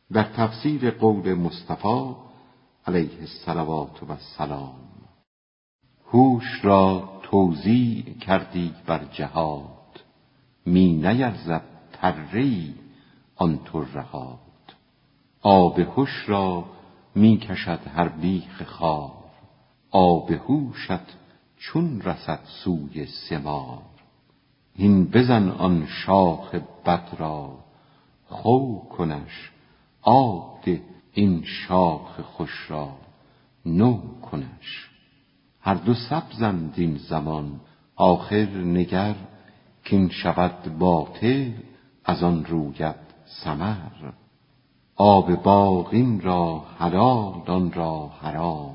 در تفسیر قول مصطفی علیه الصلوات و السلام: هوش را توزیع کردی بر جهات، می نیرزد تره‌ای آن ترهات. آب هوش را می کشد هر بیخ خار، آب هوشت چون رسد سوی ثمار. هین بزن آن شاخ بد را خو کنش، آب ده این شاخ خوش را نو کنش. هر دو سبزند این زمان، آخر نگر کین شود باطل از آن روید ثمر. آب باغ این را حلال آن را حرام،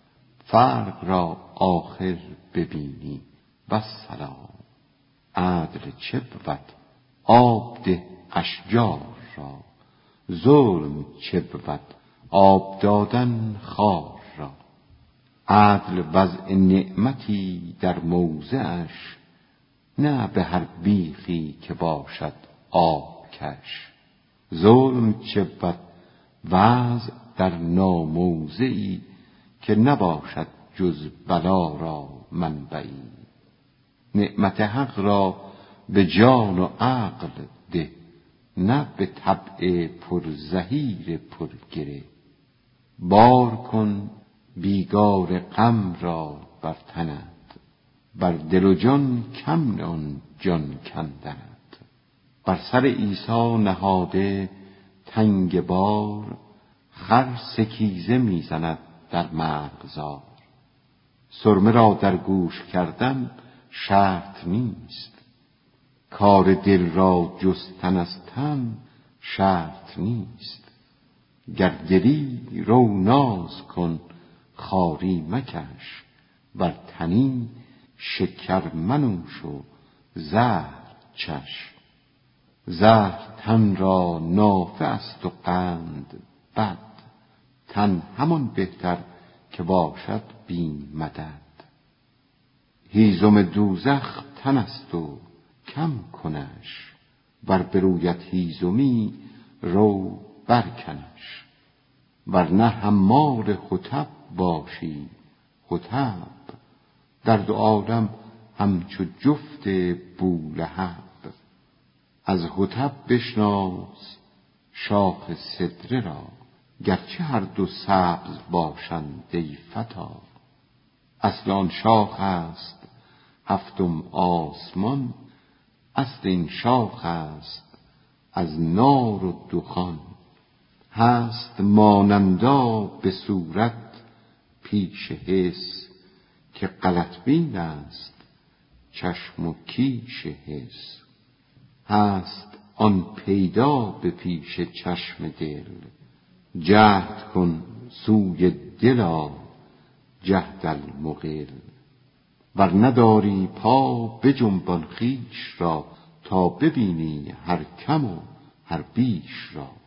فرق را آخر ببینی والسلام. عدل چه بود؟ آب ده اشجار را، ظلم چه بود؟ آب دادن خار را. عدل وضع نعمتی در موضعش، نه به هر بیخی که باشد آب کش. ظلم چه بود؟ وضع در ناموضعی، که نباشد جز بلا را منبعی. نعمت حق را به جان و عقل ده، نه به طبع پر زحیر پر گره. بار کن بیگار غم را بر تنت، بر دل و جان کم نه آن جان کندنت. بر سر عیسی نهاده تنگ بار، خر ستیزه می زند در مرغزار. سرمه را در گوش کردن شرط نیست، کار دل را جستن از تن شرط نیست. گر دلی رو ناز کن خواری مکش، ور تنی شکر منوش و زهر چش. زهر تن را نافع است و قند بد، تن همان بهتر که باشد بی مدد. هیزم دوزخ تن است و کم کنش، ور برویت هیزمی رو برکنش. ورنه حمال حطب باشی حطب، در دو عالم همچو جفت بولهب. از حطب بشناس شاخ سدره را، گرچه هر دو سبز باشند ای فتی. اصل آن شاخ است هفتم آسمان، اصل این شاخ است از نار و دخان. هست مانندا به صورت پیش حس، که غلط بین است چشم و کیش حس. هست آن پیدا به پیش چشم دل، جهد کن سوی دل آ جهد المقل. ور نداری پا بجنبان خویش را، تا ببینی هر کم و هر بیش را.